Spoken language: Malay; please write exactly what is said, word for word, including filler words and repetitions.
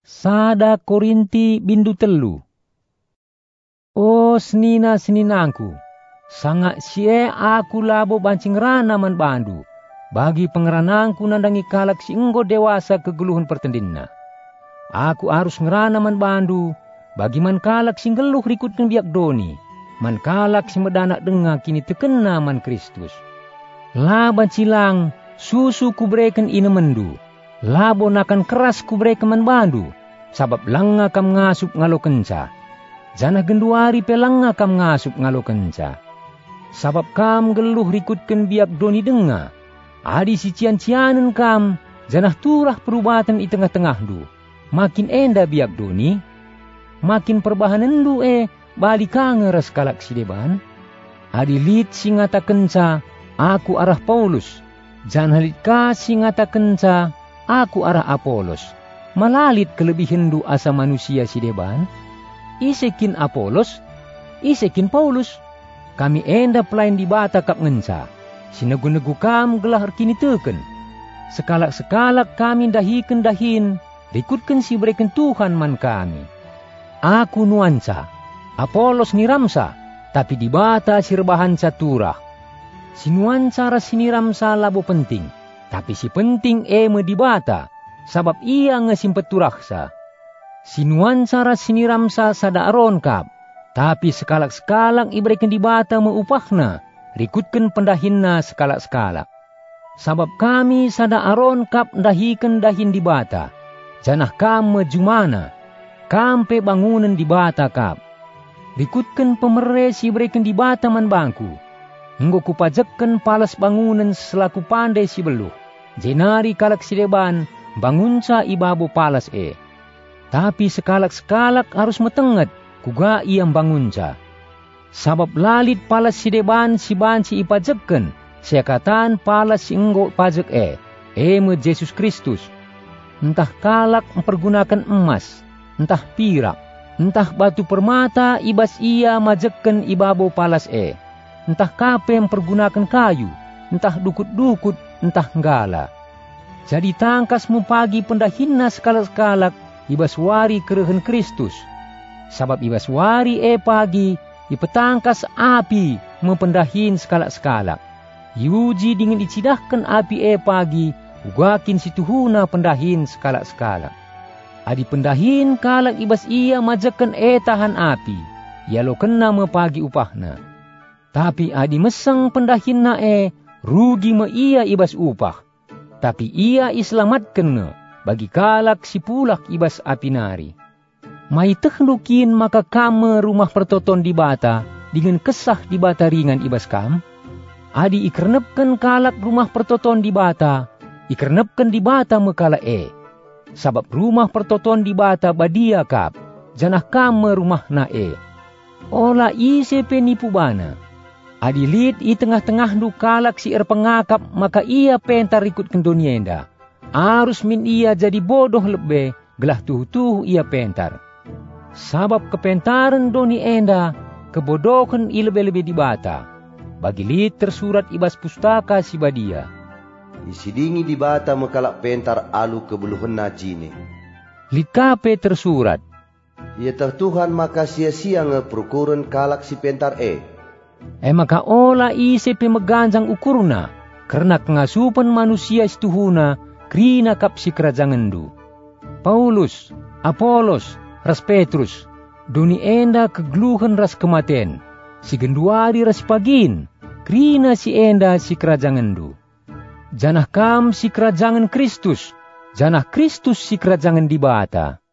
Sada Korinti bindu telu. O senina seninangku, sanga sie aku labo bancing rana man bandu, bagi pengeranangku nandangi kalak si enggo dewasa kegeluhan pertendinna. Aku harus ngerana man bandu, bagi man kalak si ngeluh rikutkan biak doni, man kalak si medanak denga kini tekena man Kristus. Laban cilang, susu kubreken ina mendu, labo nakan keras kubreken man bandu, sabab langa kam ngasup ngalo kenca. Janah genduari pelanga kam ngasup ngalo kenca. Sabab kam geluh rikutkan biak doni denga, adi si cian-cianen kam, janah turah perubatan i tengah-tengah du. Makin enda biak doni, makin perbahanan du e, bali kangeres kalak si deban. Adi lit si ngata kenca, aku arah Paulus. Janah lit ka si ngata kenca, aku arah Apolos. Malalit kelebihan du asa manusia si deban. Isekin Apolos, isekin Paulus. Kami enda pelayan di bata kap ngenca. Sinegu-negu kam gelah kini teken. Sekalak-sekalak kami dahiken dahin, rikutkan si berikan Tuhan man kami. Aku nuansa, Apolos niramsa, tapi di bata si rebahan caturah. Si nuansa ras niramsa labo penting, tapi si penting eme di bata, sabab ia ngesimpet turaksa. Sinuan cara siniramsa sada aron kap, tapi sekalak-sekalak iberikan di bata meupahna, rikutkan pendahinna sekalak-sekalak. Sabab kami sada aron kap dahikan dahin di bata, janah kam mejumana, kampe bangunan di bata kap. Rikutkan pemere si iberikan di bata man bangku, enggo kupajekken palas bangunan selaku pandai si beluh, jenari kalak si deban, bangunca ibabo palas e. Tapi sekalak-sekalak harus metenget, kuga iam bangunca. Sabab lalit palas si deban si banci ipajekken, siakatan palas si enggo pajek e, eme Yesus Kristus. Entah kalak mempergunakan emas, entah pirak, entah batu permata ibas ia majekken ibabo palas e. Entah kape mempergunakan kayu, entah dukut-dukut, entah nggala. Jadi tangkasmu pagi pendahinna sekalak-sekalak, ibas wari kerehen Kristus. Sabab ibas wari e pagi, ipetangkas api mempendahin sekalak-sekalak. Yuji dengan icidahkan api e pagi, ugakin situhuna pendahin sekalak-sekalak. Adi pendahin kalak ibas ia majakan e tahan api, yalo kena mepagi upahna. Tapi adi meseng pendahinna e, rugi me ia ibas upah. Tapi ia islamatkan ne, bagi kalak si pulak ibas api nari. Mai tehlukin maka kame rumah pertoton di bata, dengan kesah di bata ringan ibas kam. Adi ikernepkan kalak rumah pertoton di bata, ikernepkan di bata mekala e. Sabab rumah pertoton di bata badia kap, janah kame rumah na e. Ola ise penipu bana. Adi lit i tengah-tengah du kalak si er pengakap, maka ia pentar ikut kendonienda. Arus min ia jadi bodoh lebe, gelah tuh-tuh ia pentar. Sabab kepentaran doni enda, kebodohan i lebe-lebe di bata. Bagi lit tersurat ibas pustaka si badia. Isidingi di bata mekalak pentar alu kebeluhan najine. Lit kape tersurat. Ia tah Tuhan maka sia-sia ngeprokuren kalak si pentar e. Eh maka ola ise pemeganjang ukurna, karena kengasupan manusia situhuna, krina kap si kerajangandu. Paulus, Apolos, ras Petrus, doni enda kegluhan ras kematen, si genduari ras pagin, krina si enda si kerajangandu. Janah kam si kerajangan Kristus, janah Kristus si kerajangan di bata.